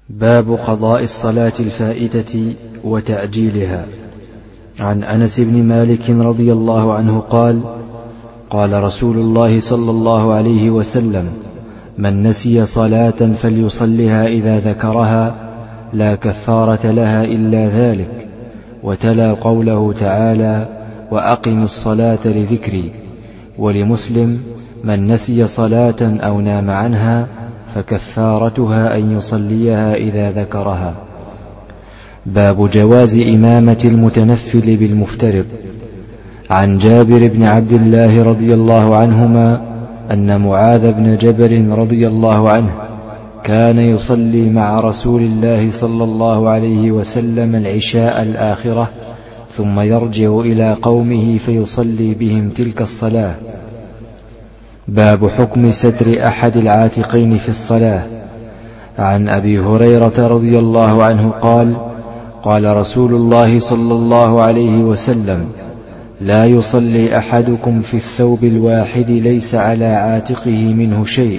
باب قضاء الصلاة الفائتة وتعجيلها. عن أنس بن مالك رضي الله عنه قال: قال رسول الله صلى الله عليه وسلم: من نسي صلاة فليصلها إذا ذكرها، لا كفارة لها إلا ذلك. وتلا قوله تعالى: وأقم الصلاة لذكري. ولمسلم: من نسي صلاة أو نام عنها فكفارتها أن يصليها إذا ذكرها. باب جواز إمامة المتنفل بالمفترض. عن جابر بن عبد الله رضي الله عنهما أن معاذ بن جبل رضي الله عنه كان يصلي مع رسول الله صلى الله عليه وسلم العشاء الآخرة، ثم يرجع إلى قومه فيصلي بهم تلك الصلاة. باب حكم ستر أحد العاتقين في الصلاة. عن أبي هريرة رضي الله عنه قال: قال رسول الله صلى الله عليه وسلم: لا يصلي أحدكم في الثوب الواحد ليس على عاتقه منه شيء.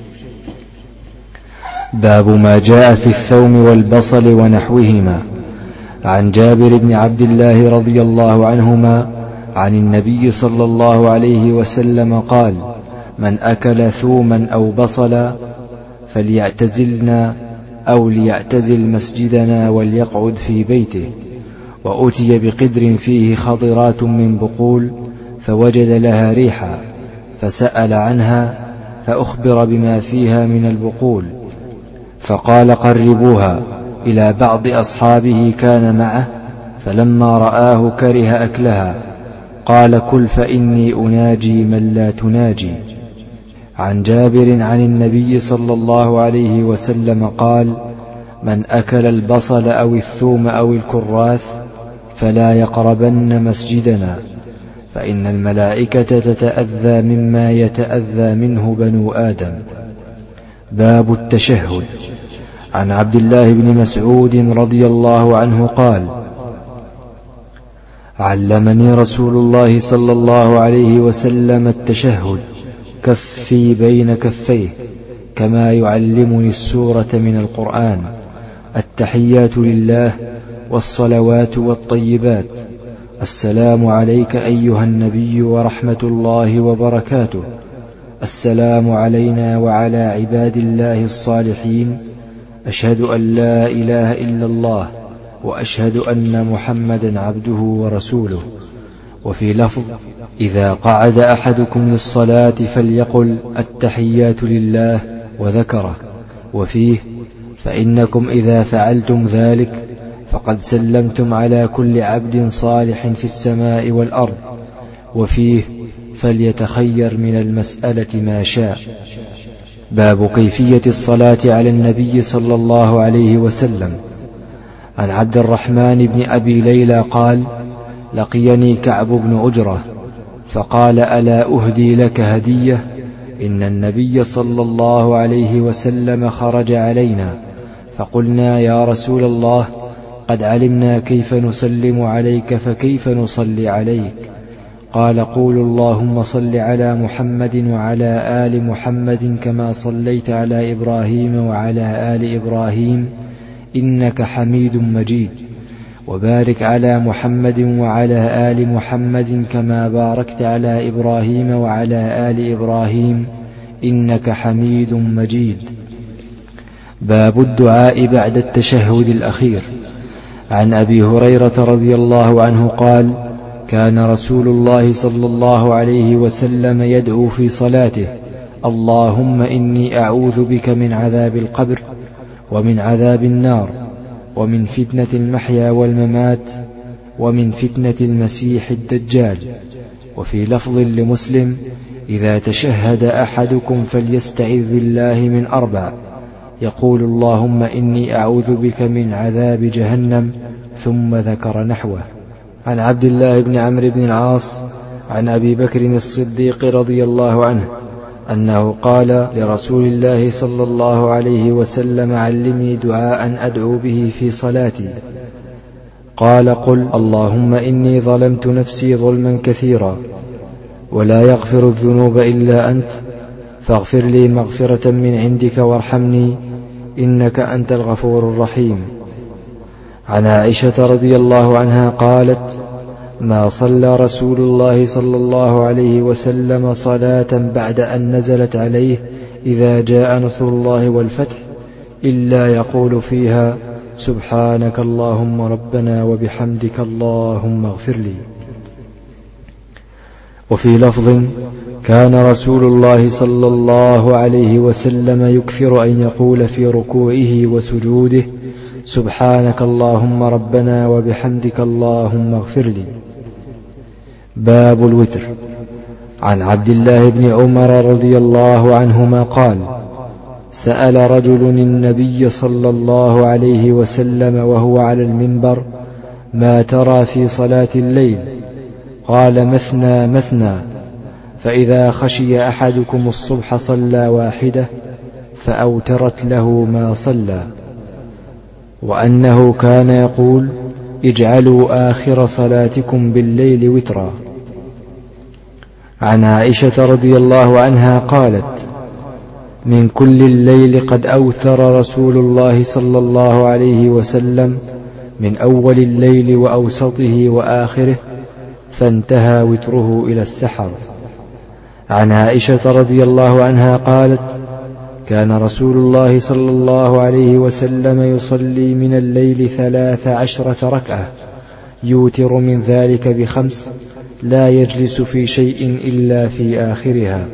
باب ما جاء في الثوم والبصل ونحوهما. عن جابر بن عبد الله رضي الله عنهما عن النبي صلى الله عليه وسلم قال: من أكل ثوما أو بصلا فليعتزلنا أو ليعتزل مسجدنا وليقعد في بيته. وأتي بقدر فيه خضرات من بقول فوجد لها ريحا، فسأل عنها فأخبر بما فيها من البقول، فقال: قربوها إلى بعض أصحابه كان معه، فلما رآه كره أكلها، قال: كل فإني أناجي من لا تناجي. عن جابر عن النبي صلى الله عليه وسلم قال: من أكل البصل أو الثوم أو الكراث فلا يقربن مسجدنا، فإن الملائكة تتأذى مما يتأذى منه بنو آدم. باب التشهد. عن عبد الله بن مسعود رضي الله عنه قال: علمني رسول الله صلى الله عليه وسلم التشهد كفي بين كفيه، كما يعلمني السورة من القرآن: التحيات لله والصلوات والطيبات، السلام عليك أيها النبي ورحمة الله وبركاته، السلام علينا وعلى عباد الله الصالحين، أشهد أن لا إله إلا الله وأشهد أن محمدا عبده ورسوله. وفي لفظ: إذا قعد أحدكم للصلاة فليقل التحيات لله وذكره. وفيه: فإنكم إذا فعلتم ذلك فقد سلمتم على كل عبد صالح في السماء والأرض. وفيه: فليتخير من المسألة ما شاء. باب كيفية الصلاة على النبي صلى الله عليه وسلم. عن عبد الرحمن بن أبي ليلى قال: لقيني كعب بن أجرة فقال: ألا أهدي لك هدية؟ إن النبي صلى الله عليه وسلم خرج علينا، فقلنا: يا رسول الله، قد علمنا كيف نسلم عليك، فكيف نصلي عليك؟ قال: قولوا اللهم صل على محمد وعلى آل محمد كما صليت على إبراهيم وعلى آل إبراهيم إنك حميد مجيد، وبارك على محمد وعلى آل محمد كما باركت على إبراهيم وعلى آل إبراهيم إنك حميد مجيد. باب الدعاء بعد التشهد الأخير. عن أبي هريرة رضي الله عنه قال: كان رسول الله صلى الله عليه وسلم يدعو في صلاته: اللهم إني أعوذ بك من عذاب القبر ومن عذاب النار ومن فتنة المحيا والممات ومن فتنة المسيح الدجال. وفي لفظ لمسلم: إذا تشهد أحدكم فليستعذ بالله من 4، يقول: اللهم إني أعوذ بك من عذاب جهنم، ثم ذكر نحوه. عن عبد الله بن عمرو بن العاص عن أبي بكر الصديق رضي الله عنه أنه قال لرسول الله صلى الله عليه وسلم: علمني دعاء أدعو به في صلاتي. قال: قل: اللهم إني ظلمت نفسي ظلما كثيرا ولا يغفر الذنوب إلا أنت، فاغفر لي مغفرة من عندك وارحمني إنك أنت الغفور الرحيم. عن عائشة رضي الله عنها قالت: ما صلى رسول الله صلى الله عليه وسلم صلاة بعد أن نزلت عليه إذا جاء نصر الله والفتح إلا يقول فيها: سبحانك اللهم ربنا وبحمدك اللهم اغفر لي. وفي لفظ: كان رسول الله صلى الله عليه وسلم يكثر أن يقول في ركوعه وسجوده: سبحانك اللهم ربنا وبحمدك اللهم اغفر لي. باب الوتر. عن عبد الله بن عمر رضي الله عنهما قال: سأل رجل النبي صلى الله عليه وسلم وهو على المنبر: ما ترى في صلاة الليل؟ قال: مثنى مثنى، فإذا خشي أحدكم الصبح صلى واحدة فأوترت له ما صلى. وأنه كان يقول: اجعلوا آخر صلاتكم بالليل وترا. عن عائشة رضي الله عنها قالت: من كل الليل قد أوتر رسول الله صلى الله عليه وسلم، من أول الليل وأوسطه وآخره، فانتهى وتره إلى السحر. عن عائشة رضي الله عنها قالت: كان رسول الله صلى الله عليه وسلم يصلي من الليل 13 ركعة، يوتر من ذلك ب5، لا يجلس في شيء إلا في آخرها.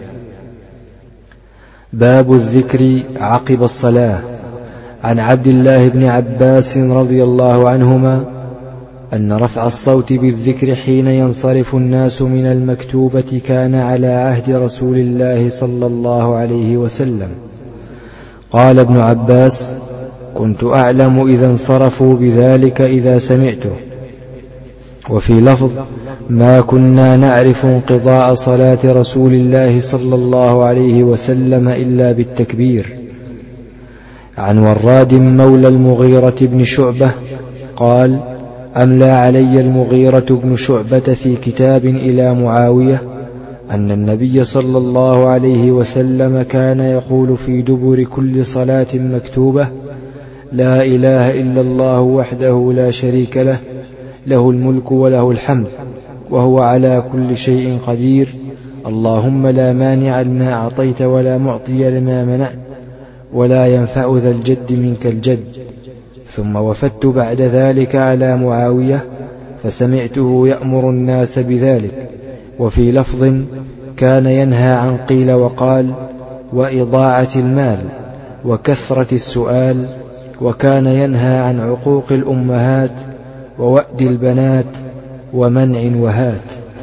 باب الذكر عقب الصلاة. عن عبد الله بن عباس رضي الله عنهما أن رفع الصوت بالذكر حين ينصرف الناس من المكتوبة كان على عهد رسول الله صلى الله عليه وسلم. قال ابن عباس: كنت أعلم إذا انصرفوا بذلك إذا سمعته. وفي لفظ: ما كنا نعرف انقضاء صلاة رسول الله صلى الله عليه وسلم إلا بالتكبير. عن وراد مولى المغيرة بن شعبة قال: أملى علي المغيرة بن شعبة في كتاب إلى معاوية أن النبي صلى الله عليه وسلم كان يقول في دبر كل صلاة مكتوبة: لا إله إلا الله وحده لا شريك له، له الملك وله الحمد وهو على كل شيء قدير، اللهم لا مانع لما أعطيت ولا معطي لما منعت ولا ينفع ذا الجد منك الجد. ثم وفدت بعد ذلك على معاوية فسمعته يأمر الناس بذلك. وفي لفظ: كان ينهى عن قيل وقال وإضاعة المال وكثرة السؤال، وكان ينهى عن عقوق الأمهات ووأد البنات ومنع وهات.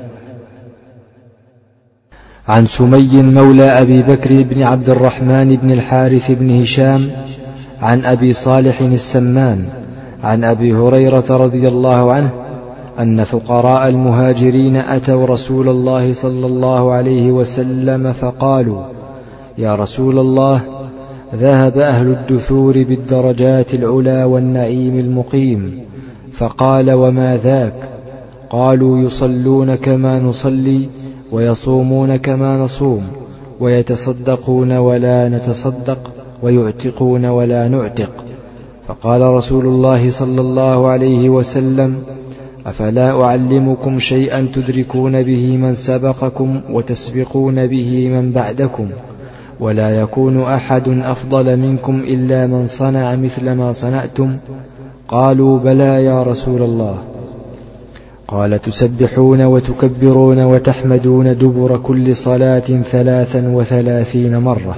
عن سمي مولى أبي بكر بن عبد الرحمن بن الحارث بن هشام عن أبي صالح السمان عن أبي هريرة رضي الله عنه أن فقراء المهاجرين أتوا رسول الله صلى الله عليه وسلم فقالوا: يا رسول الله، ذهب أهل الدثور بالدرجات العلى والنعيم المقيم. فقال: وما ذاك؟ قالوا: يصلون كما نصلي ويصومون كما نصوم ويتصدقون ولا نتصدق ويعتقون ولا نعتق. فقال رسول الله صلى الله عليه وسلم: أفلا أعلمكم شيئا تدركون به من سبقكم وتسبقون به من بعدكم، ولا يكون أحد أفضل منكم إلا من صنع مثل ما صنعتم؟ قالوا: بلى يا رسول الله. قال: تسبحون وتكبرون وتحمدون دبر كل صلاة 33 مرة.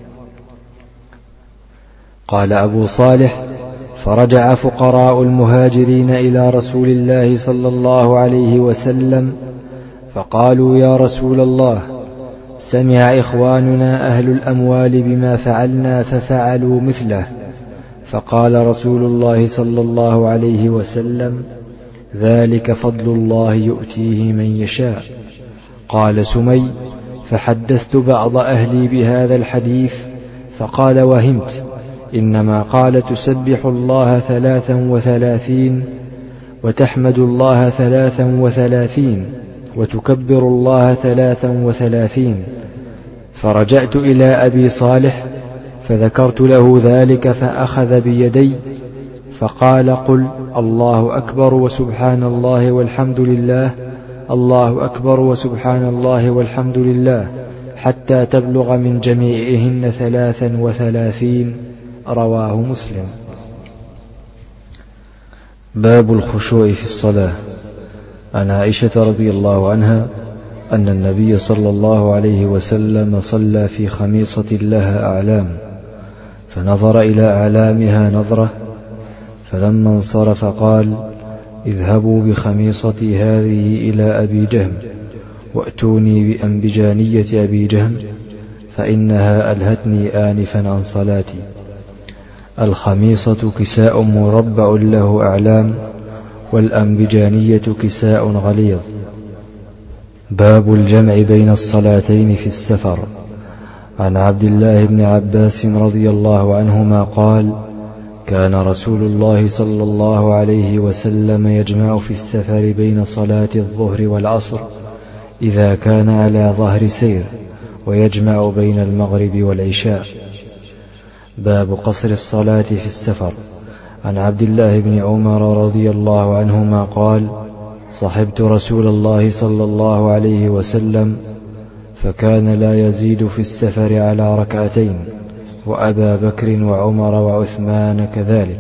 قال أبو صالح: فرجع فقراء المهاجرين إلى رسول الله صلى الله عليه وسلم فقالوا: يا رسول الله، سمع إخواننا أهل الأموال بما فعلنا ففعلوا مثله. فقال رسول الله صلى الله عليه وسلم: ذلك فضل الله يؤتيه من يشاء. قال سمي: فحدثت بعض أهلي بهذا الحديث فقال: وهمت، إنما قال تسبح الله 33 وتحمد الله 33 وتكبر الله 33. فرجعت إلى أبي صالح فذكرت له ذلك فأخذ بيدي فقال قل الله أكبر وسبحان الله والحمد لله، الله أكبر وسبحان الله والحمد لله، حتى تبلغ من جميعهن 33. رواه مسلم. باب الخشوع في الصلاة. عن عائشة رضي الله عنها أن النبي صلى الله عليه وسلم صلى في خميصة لها أعلام، فنظر إلى أعلامها نظرة، فلما انصرف قال: اذهبوا بخميصتي هذه إلى أبي جهم وأتوني بأنبجانية أبي جهم فإنها ألهتني آنفا عن صلاتي. الخميصة كساء مربع له أعلام، والأنبجانية كساء غليظ. باب الجمع بين الصلاتين في السفر. عن عبد الله بن عباس رضي الله عنهما قال: كان رسول الله صلى الله عليه وسلم يجمع في السفر بين صلاة الظهر والعصر إذا كان على ظهر سير، ويجمع بين المغرب والعشاء. باب قصر الصلاة في السفر. عن عبد الله بن عمر رضي الله عنهما قال: صحبت رسول الله صلى الله عليه وسلم فكان لا يزيد في السفر على ركعتين، وأبا بكر وعمر وعثمان كذلك.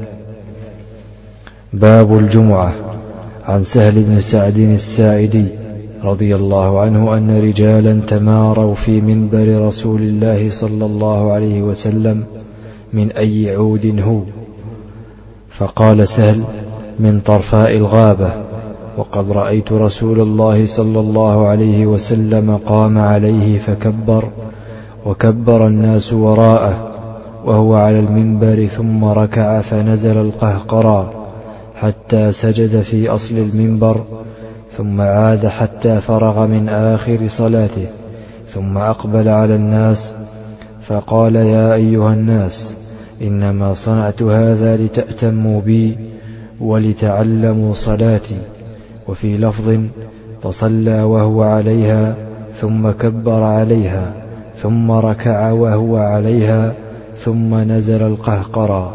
باب الجمعة. عن سهل بن سعد الساعدي رضي الله عنه أن رجالا تماروا في منبر رسول الله صلى الله عليه وسلم من أي عود هو، فقال سهل: من طرفاء الغابة، وقد رأيت رسول الله صلى الله عليه وسلم قام عليه فكبر، وكبر الناس وراءه وهو على المنبر، ثم ركع فنزل القهقرى حتى سجد في أصل المنبر، ثم عاد حتى فرغ من آخر صلاته، ثم أقبل على الناس فقال: يا أيها الناس، إنما صنعت هذا لتأتموا بي ولتعلموا صلاتي. وفي لفظ: فصلى وهو عليها، ثم كبر عليها، ثم ركع وهو عليها، ثم نزل القهقرى.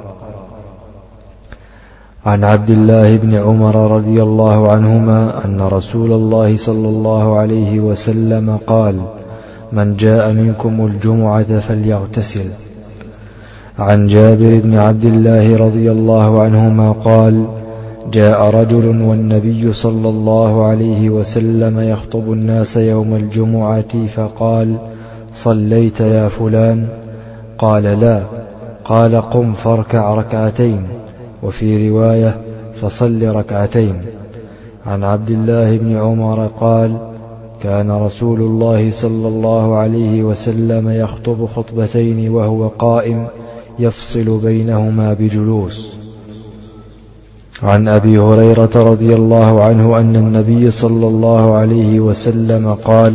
عن عبد الله بن عمر رضي الله عنهما أن رسول الله صلى الله عليه وسلم قال: من جاء منكم الجمعة فليغتسل. عن جابر بن عبد الله رضي الله عنهما قال: جاء رجل والنبي صلى الله عليه وسلم يخطب الناس يوم الجمعة فقال: صليت يا فلان؟ قال: لا. قال: قم فاركع ركعتين. وفي رواية: فصل ركعتين. عن عبد الله بن عمر قال: كان رسول الله صلى الله عليه وسلم يخطب خطبتين وهو قائم يفصل بينهما بجلوس. عن أبي هريرة رضي الله عنه أن النبي صلى الله عليه وسلم قال: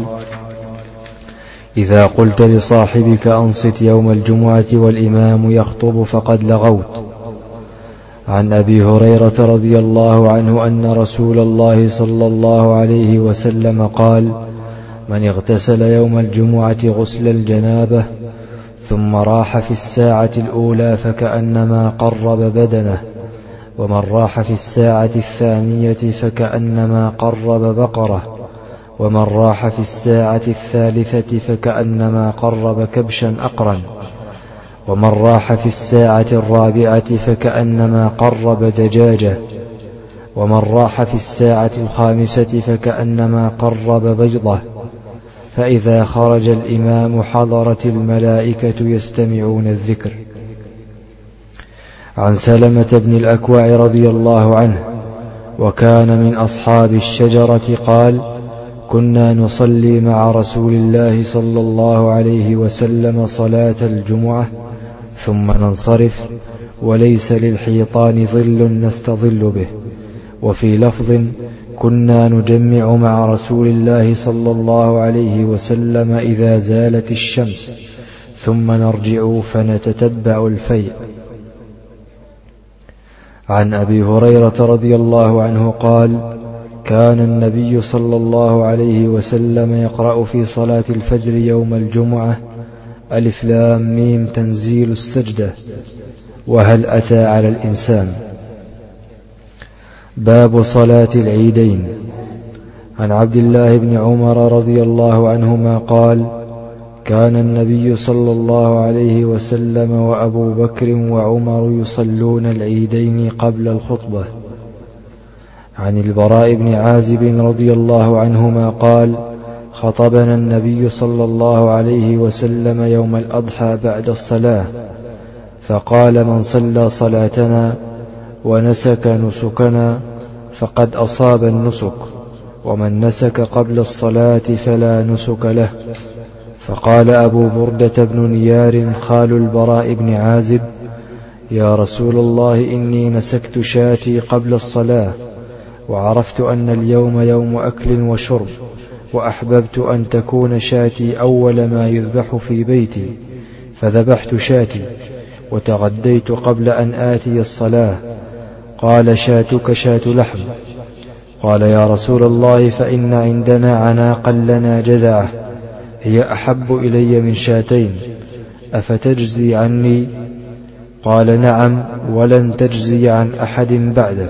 إذا قلت لصاحبك أنصت يوم الجمعة والإمام يخطب فقد لغوت. عن أبي هريرة رضي الله عنه أن رسول الله صلى الله عليه وسلم قال: من اغتسل يوم الجمعة غسل الجنابة ثم راح في الساعة الأولى فكأنما قرب بدنه، ومن راح في الساعة الثانية فكأنما قرب بقرة، ومن راح في الساعة الثالثة فكأنما قرب كبشا أقرا، ومن راح في الساعة الرابعة فكأنما قرب دجاجة، ومن راح في الساعة الخامسة فكأنما قرب بيضة، فإذا خرج الإمام حضرت الملائكة يستمعون الذكر. عن سلمة بن الأكوع رضي الله عنه وكان من أصحاب الشجرة قال: كنا نصلي مع رسول الله صلى الله عليه وسلم صلاة الجمعة ثم ننصرف وليس للحيطان ظل نستظل به. وفي لفظ: كنا نجمع مع رسول الله صلى الله عليه وسلم إذا زالت الشمس ثم نرجع فنتتبع الفيء. عن أبي هريرة رضي الله عنه قال: كان النبي صلى الله عليه وسلم يقرأ في صلاة الفجر يوم الجمعة ألف لام ميم تنزيل السجدة. وهل أتى على الإنسان. باب صلاة العيدين. عن عبد الله بن عمر رضي الله عنهما قال: كان النبي صلى الله عليه وسلم وأبو بكر وعمر يصلون العيدين قبل الخطبة. عن البراء بن عازب رضي الله عنهما قال: خطبنا النبي صلى الله عليه وسلم يوم الأضحى بعد الصلاة، فقال: من صلى صلاتنا ونسك نسكنا فقد أصاب النسك، ومن نسك قبل الصلاة فلا نسك له. فقال أبو بردة بن نيار خال البراء بن عازب: يا رسول الله، إني نسكت شاتي قبل الصلاة، وعرفت أن اليوم يوم أكل وشرب، وأحببت أن تكون شاتي أول ما يذبح في بيتي، فذبحت شاتي وتغديت قبل أن آتي الصلاة. قال: شاتك شات لحم. قال: يا رسول الله، فإن عندنا عناقا لنا جذعة، هي أحب إلي من شاتين، أفتجزي عني؟ قال: نعم، ولن تجزي عن أحد بعدك.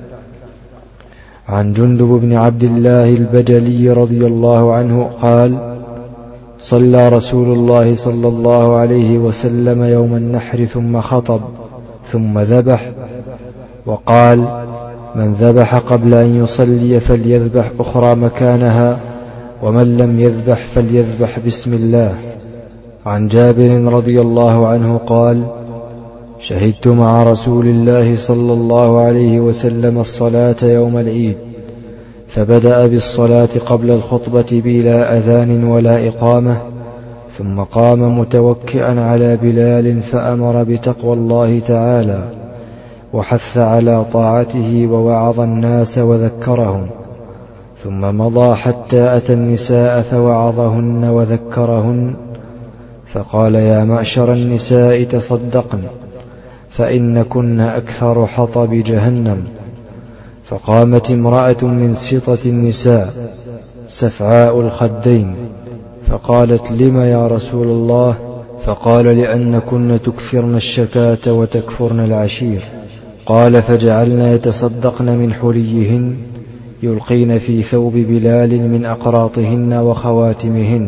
عن جندب بن عبد الله البجلي رضي الله عنه قال: صلى رسول الله صلى الله عليه وسلم يوم النحر ثم خطب ثم ذبح، وقال: من ذبح قبل أن يصلي فليذبح أخرى مكانها، ومن لم يذبح فليذبح بسم الله. عن جابر رضي الله عنه قال: شهدت مع رسول الله صلى الله عليه وسلم الصلاة يوم العيد، فبدأ بالصلاة قبل الخطبة بلا أذان ولا إقامة، ثم قام متوكئا على بلال فأمر بتقوى الله تعالى، وحث على طاعته، ووعظ الناس وذكرهم، ثم مضى حتى أتى النساء فوعظهن وذكرهن، فقال: يا معشر النساء تصدقن، فإن كن أكثر حطب جهنم. فقامت امرأة من سطة النساء سفعاء الخدين، فقالت: لم يا رسول الله؟ فقال: لأنكن تكثرن الشكاة وتكفرن العشير. قال: فجعلن يتصدقن من حليهن، يلقين في ثوب بلال من أقراطهن وخواتمهن.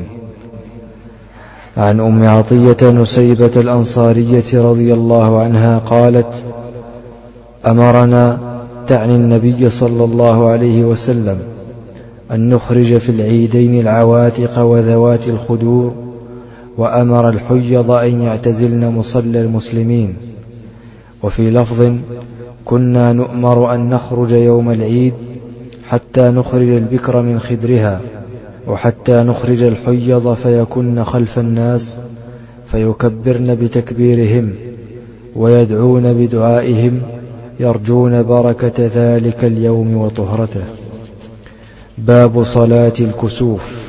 عن أم عطية نسيبة الأنصارية رضي الله عنها قالت: أمرنا، تعني النبي صلى الله عليه وسلم، أن نخرج في العيدين العواتق وذوات الخدور، وأمر الحيض أن يعتزلن مصلى المسلمين. وفي لفظ: كنا نؤمر أن نخرج يوم العيد حتى نخرج البكر من خدرها، وحتى نخرج الحيض فيكن خلف الناس، فيكبرن بتكبيرهم ويدعون بدعائهم، يرجون بركة ذلك اليوم وطهرته. باب صلاة الكسوف.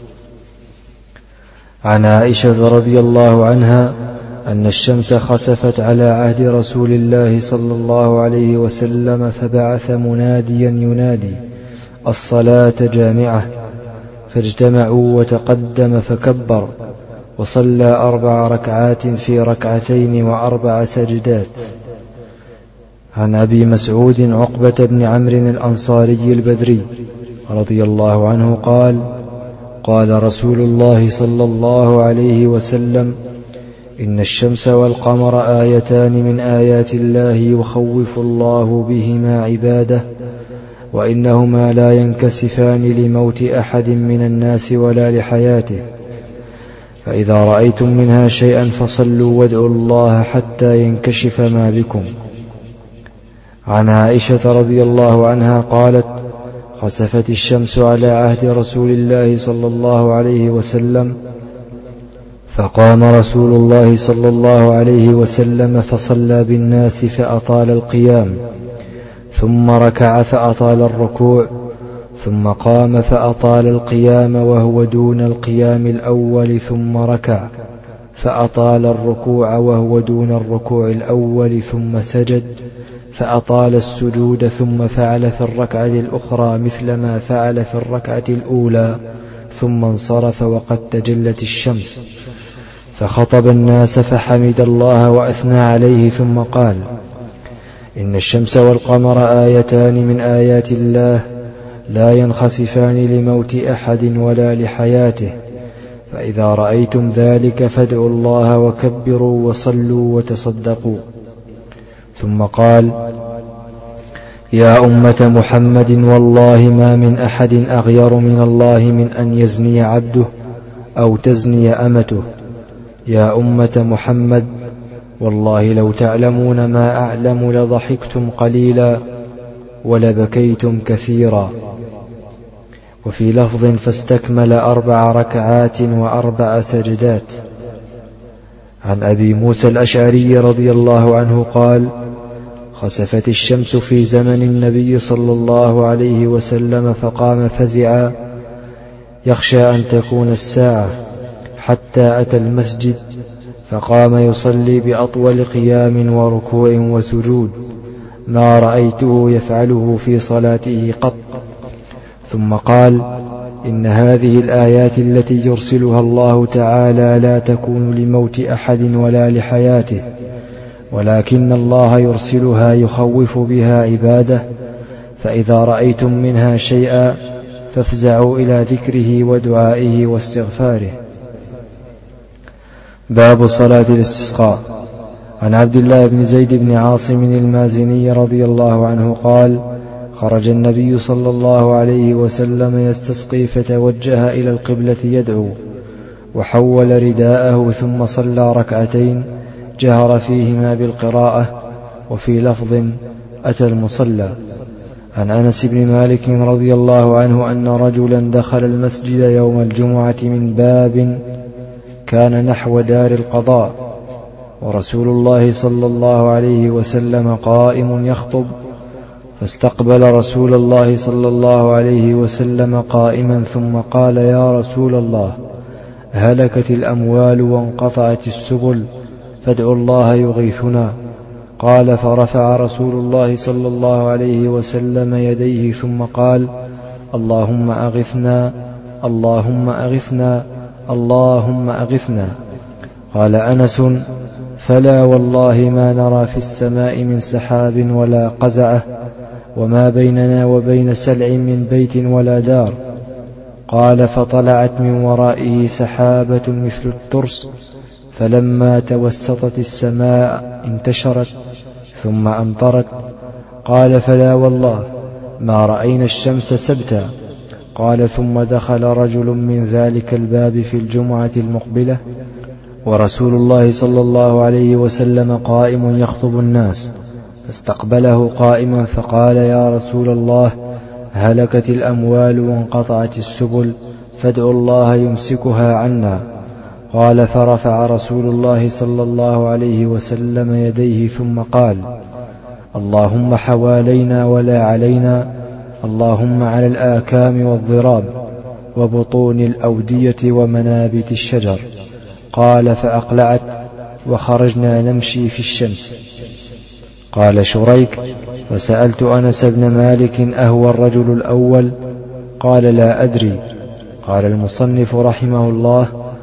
عن عائشة رضي الله عنها أن الشمس خسفت على عهد رسول الله صلى الله عليه وسلم، فبعث مناديا ينادي: الصلاة جامعة، فاجتمعوا، وتقدم فكبر، وصلى 4 ركعات في 2 و4 سجدات. عن أبي مسعود عقبة بن عمرو الأنصاري البدري رضي الله عنه قال: قال رسول الله صلى الله عليه وسلم: إن الشمس والقمر آيتان من آيات الله، يخوف الله بهما عباده، وإنهما لا ينكسفان لموت أحد من الناس ولا لحياته، فإذا رأيتم منها شيئا فصلوا وادعوا الله حتى ينكشف ما بكم. عن عائشة رضي الله عنها قالت: خسفت الشمس على عهد رسول الله صلى الله عليه وسلم، فقام رسول الله صلى الله عليه وسلم فصلى بالناس فأطال القيام، ثم ركع فأطال الركوع، ثم قام فأطال القيام وهو دون القيام الأول، ثم ركع فأطال الركوع وهو دون الركوع الأول، ثم سجد فأطال السجود، ثم فعل في الركعة الأخرى مثل ما فعل في الركعة الأولى، ثم انصرف وقد تجلت الشمس، فخطب الناس فحمد الله وأثنى عليه ثم قال: إن الشمس والقمر آيتان من آيات الله لا ينخسفان لموت أحد ولا لحياته، فإذا رأيتم ذلك فادعوا الله وكبروا وصلوا وتصدقوا. ثم قال: يا أمة محمد، والله ما من أحد أغير من الله من أن يزني عبده أو تزني أمته. يا أمة محمد، والله لو تعلمون ما أعلم لضحكتم قليلا ولبكيتم كثيرا. وفي لفظ: فاستكمل 4 ركعات و4 سجدات. عن أبي موسى الأشعري رضي الله عنه قال: خسفت الشمس في زمن النبي صلى الله عليه وسلم، فقام فزعا يخشى أن تكون الساعة، حتى أتى المسجد فقام يصلي بأطول قيام وركوع وسجود ما رأيته يفعله في صلاته قط. ثم قال: إن هذه الآيات التي يرسلها الله تعالى لا تكون لموت أحد ولا لحياته، ولكن الله يرسلها يخوف بها عباده، فإذا رأيتم منها شيئا فافزعوا إلى ذكره ودعائه واستغفاره. باب صلاة الاستسقاء. عن عبد الله بن زيد بن عاصم المازني رضي الله عنه قال: خرج النبي صلى الله عليه وسلم يستسقي، فتوجه إلى القبلة يدعو، وحول رداءه، ثم صلى ركعتين جهر فيهما بالقراءة، وفي لفظ: أتى المصلى. عن أنس بن مالك رضي الله عنه أن رجلا دخل المسجد يوم الجمعة من باب كان نحو دار القضاء، ورسول الله صلى الله عليه وسلم قائم يخطب، فاستقبل رسول الله صلى الله عليه وسلم قائما، ثم قال: يا رسول الله، هلكت الأموال وانقطعت السبل، فادعوا الله يغيثنا. قال: فرفع رسول الله صلى الله عليه وسلم يديه ثم قال: اللهم أغثنا، اللهم أغثنا، اللهم أغثنا. قال أنس: فلا والله ما نرى في السماء من سحاب ولا قزعة، وما بيننا وبين سلع من بيت ولا دار. قال: فطلعت من ورائه سحابة مثل الترس، فلما توسطت السماء انتشرت ثم أمطرت. قال: فلا والله ما رأينا الشمس سبتا. قال: ثم دخل رجل من ذلك الباب في الجمعة المقبلة، ورسول الله صلى الله عليه وسلم قائم يخطب الناس، فاستقبله قائما فقال: يا رسول الله، هلكت الأموال وانقطعت السبل، فادعوا الله يمسكها عنا. قال: فرفع رسول الله صلى الله عليه وسلم يديه ثم قال: اللهم حوالينا ولا علينا، اللهم على الآكام والضراب وبطون الأودية ومنابت الشجر. قال: فأقلعت وخرجنا نمشي في الشمس. قال شريك: فسألت أنس بن مالك: أهو الرجل الأول؟ قال: لا أدري. قال المصنف رحمه الله: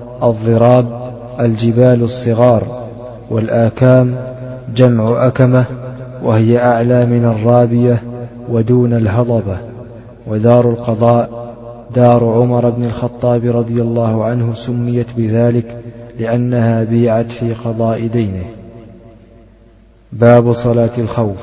الضراب الجبال الصغار، والآكام جمع أكمة، وهي أعلى من الرابية ودون الهضبة. ودار القضاء دار عمر بن الخطاب رضي الله عنه سميت بذلك لأنها بيعت في قضاء دينه. باب صلاة الخوف.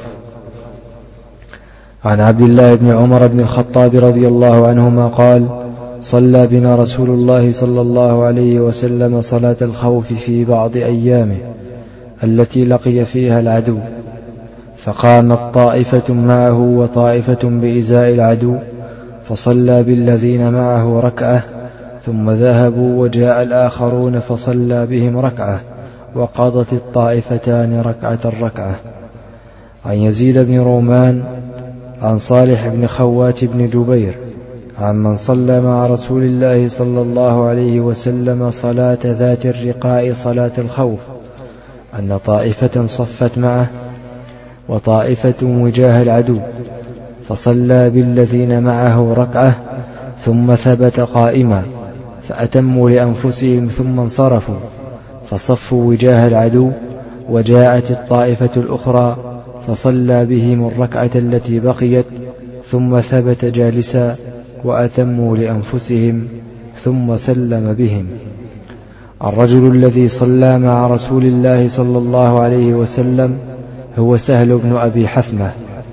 عن عبد الله بن عمر بن الخطاب رضي الله عنهما قال: صلى بنا رسول الله صلى الله عليه وسلم صلاة الخوف في بعض أيامه التي لقي فيها العدو، فقامت طائفة معه وطائفة بإزاء العدو، فصلى بالذين معه ركعة، ثم ذهبوا وجاء الآخرون فصلى بهم ركعة، وقضت الطائفتان ركعة. عن يزيد بن رومان عن صالح بن خوات بن جبير عمن صلى مع رسول الله صلى الله عليه وسلم صلاة ذات الرقاء صلاة الخوف، أن طائفة صفت معه وطائفة وجاه العدو، فصلى بالذين معه ركعة، ثم ثبت قائما، فأتموا لأنفسهم ثم انصرفوا، فصفوا وجاه العدو، وجاءت الطائفة الأخرى فصلى بهم الركعة التي بقيت، ثم ثبت جالسا وأتموا لأنفسهم ثم سلم بهم. الرجل الذي صلى مع رسول الله صلى الله عليه وسلم هو سهل بن أبي حثمة.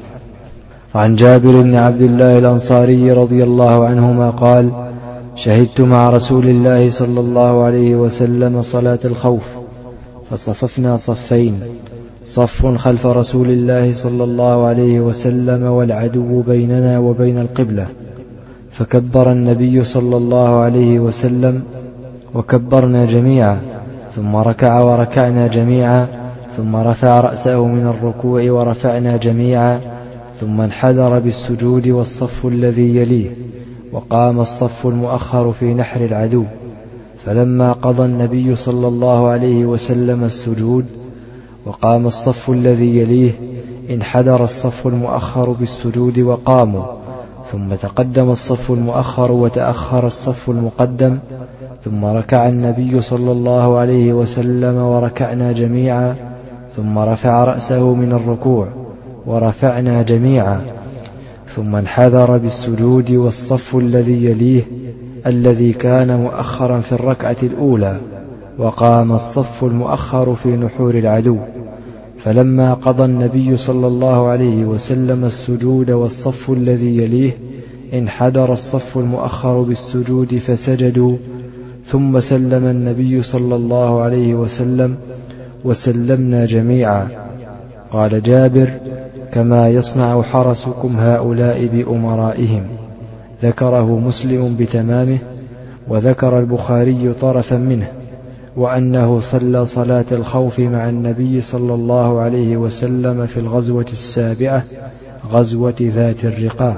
عن جابر بن عبد الله الأنصاري رضي الله عنهما قال: شهدت مع رسول الله صلى الله عليه وسلم صلاة الخوف، فصففنا صفين، صف خلف رسول الله صلى الله عليه وسلم والعدو بيننا وبين القبلة، فكبر النبي صلى الله عليه وسلم وكبرنا جميعا، ثم ركع وركعنا جميعا، ثم رفع رأسه من الركوع ورفعنا جميعا، ثم انحدر بالسجود والصف الذي يليه، وقام الصف المؤخر في نحر العدو. فلما قضى النبي صلى الله عليه وسلم السجود وقام الصف الذي يليه، انحدر الصف المؤخر بالسجود وقاموا، ثم تقدم الصف المؤخر وتأخر الصف المقدم، ثم ركع النبي صلى الله عليه وسلم وركعنا جميعا، ثم رفع رأسه من الركوع ورفعنا جميعا، ثم انحدر بالسجود والصف الذي يليه الذي كان مؤخرا في الركعة الأولى، وقام الصف المؤخر في نحور العدو. فلما قضى النبي صلى الله عليه وسلم السجود والصف الذي يليه، انحدر الصف المؤخر بالسجود فسجدوا، ثم سلم النبي صلى الله عليه وسلم وسلمنا جميعا. قال جابر: كما يصنع حرسكم هؤلاء بأمرائهم. ذكره مسلم بتمامه، وذكر البخاري طرفا منه، وأنه صلى صلاة الخوف مع النبي صلى الله عليه وسلم في الغزوة السابعة، غزوة ذات الرقاع.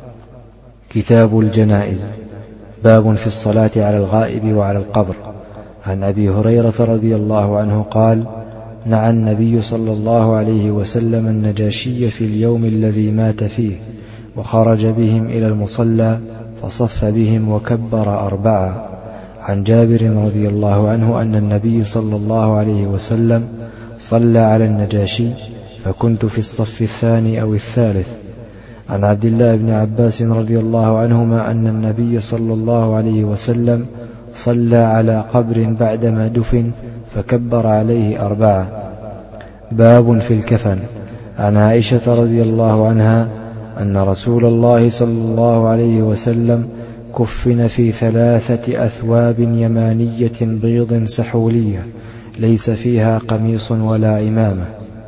كتاب الجنائز. باب في الصلاة على الغائب وعلى القبر. عن أبي هريرة رضي الله عنه قال: نعى النبي صلى الله عليه وسلم النجاشي في اليوم الذي مات فيه، وخرج بهم إلى المصلى فصف بهم وكبر 4. عن جابر رضي الله عنه أن النبي صلى الله عليه وسلم صلى على النجاشي، فكنت في الصف الثاني أو الثالث. عن عبد الله بن عباس رضي الله عنهما أن النبي صلى الله عليه وسلم صلى على قبر بعدما دفن فكبر عليه 4. باب في الكفن. عن عائشة رضي الله عنها أن رسول الله صلى الله عليه وسلم كفن في 3 أثواب يمانية بيض سحولية ليس فيها قميص ولا عمامة.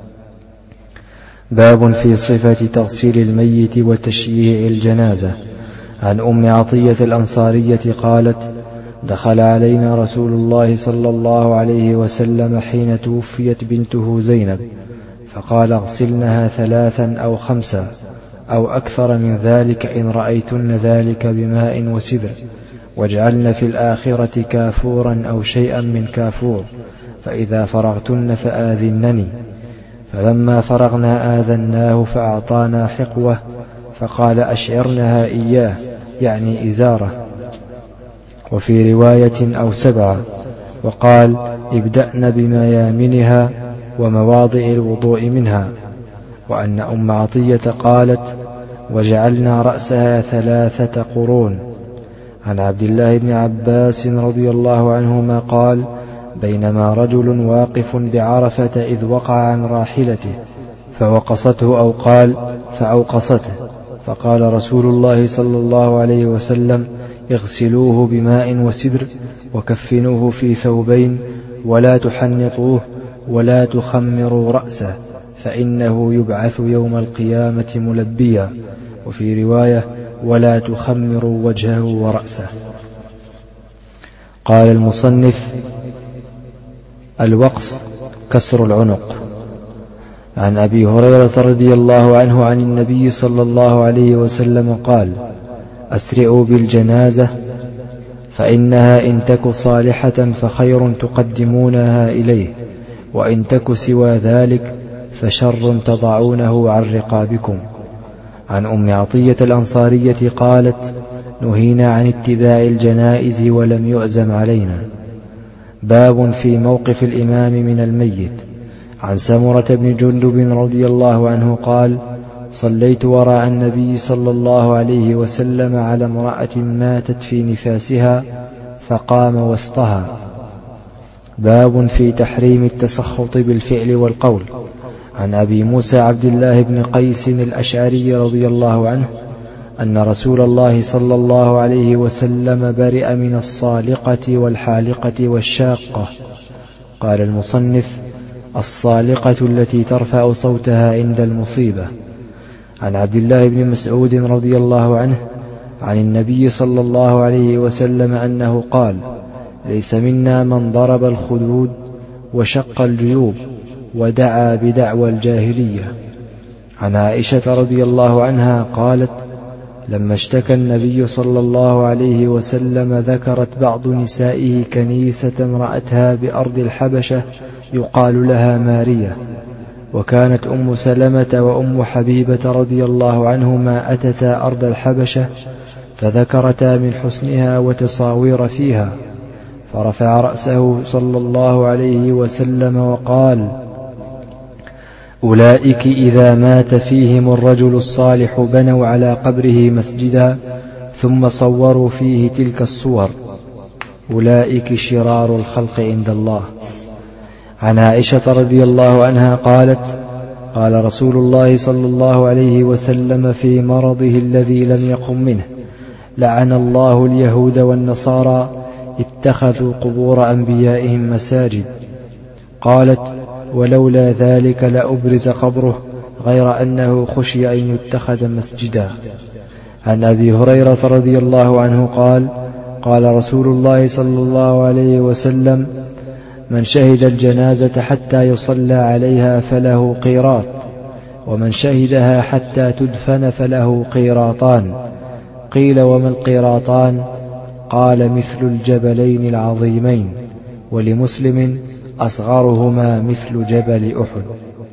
باب في صفة تغسيل الميت وتشييع الجنازة. عن أم عطية الأنصارية قالت: دخل علينا رسول الله صلى الله عليه وسلم حين توفيت بنته زينب، فقال: اغسلنها 3 أو 5 أو أكثر من ذلك إن رأيتن ذلك بماء وسدر، واجعلن في الآخرة كافورا أو شيئا من كافور، فإذا فرغتن فآذنني. فلما فرغنا آذناه فأعطانا حقوة، فقال: أشعرنها إياه، يعني إزارة. وفي رواية أو 7. وقال: ابدأن بميامنها ومواضع الوضوء منها. وأن أم عطية قالت: وجعلنا رأسها 3 قرون. عن عبد الله بن عباس رضي الله عنهما قال: بينما رجل واقف بعرفة إذ وقع عن راحلته فوقصته، أو قال فأوقصته، فقال رسول الله صلى الله عليه وسلم: اغسلوه بماء وسدر وكفنوه في ثوبين، ولا تحنطوه ولا تخمروا رأسه، فإنه يبعث يوم القيامة ملبيا. وفي رواية: ولا تخمروا وجهه ورأسه. قال المصنف: الوقص كسر العنق. عن أبي هريرة رضي الله عنه عن النبي صلى الله عليه وسلم قال: أسرعوا بالجنازة، فإنها إن تك صالحة فخير تقدمونها إليه، وإن تك سوى ذلك فشر تضعونه عن رقابكم. عن أم عطية الأنصارية قالت: نهينا عن اتباع الجنائز ولم يؤزم علينا. باب في موقف الإمام من الميت. عن سمرة بن جندب رضي الله عنه قال: صليت وراء النبي صلى الله عليه وسلم على امرأة ماتت في نفاسها فقام وسطها. باب في تحريم التسخط بالفعل والقول. عن أبي موسى عبد الله بن قيس الأشعري رضي الله عنه أن رسول الله صلى الله عليه وسلم برئ من الصالقة والحالقة والشاقة. قال المصنف: الصالقة التي ترفع صوتها عند المصيبة. عن عبد الله بن مسعود رضي الله عنه عن النبي صلى الله عليه وسلم أنه قال: ليس منا من ضرب الخدود وشق الجيوب ودعا بدعوى الجاهلية. عن عائشة رضي الله عنها قالت: لما اشتكى النبي صلى الله عليه وسلم ذكرت بعض نسائه كنيسة امرأتها بأرض الحبشة يقال لها مارية، وكانت أم سلمة وأم حبيبة رضي الله عنهما أتتا أرض الحبشة فذكرتا من حسنها وتصاوير فيها، فرفع رأسه صلى الله عليه وسلم وقال: أولئك إذا مات فيهم الرجل الصالح بنوا على قبره مسجدا ثم صوروا فيه تلك الصور، أولئك شرار الخلق عند الله. عن عائشة رضي الله عنها قالت: قال رسول الله صلى الله عليه وسلم في مرضه الذي لم يقم منه: لعن الله اليهود والنصارى اتخذوا قبور أنبيائهم مساجد. قالت: ولولا ذلك لأبرز قبره غير أنه خشي أن يتخذ مسجدا. عن أبي هريرة رضي الله عنه قال: قال رسول الله صلى الله عليه وسلم: من شهد الجنازة حتى يصلى عليها فله قيراط، ومن شهدها حتى تدفن فله قيراطان. قيل: وما القيراطان؟ قال: مثل الجبلين العظيمين. ولمسلم: أصغرهما مثل جبل أحد.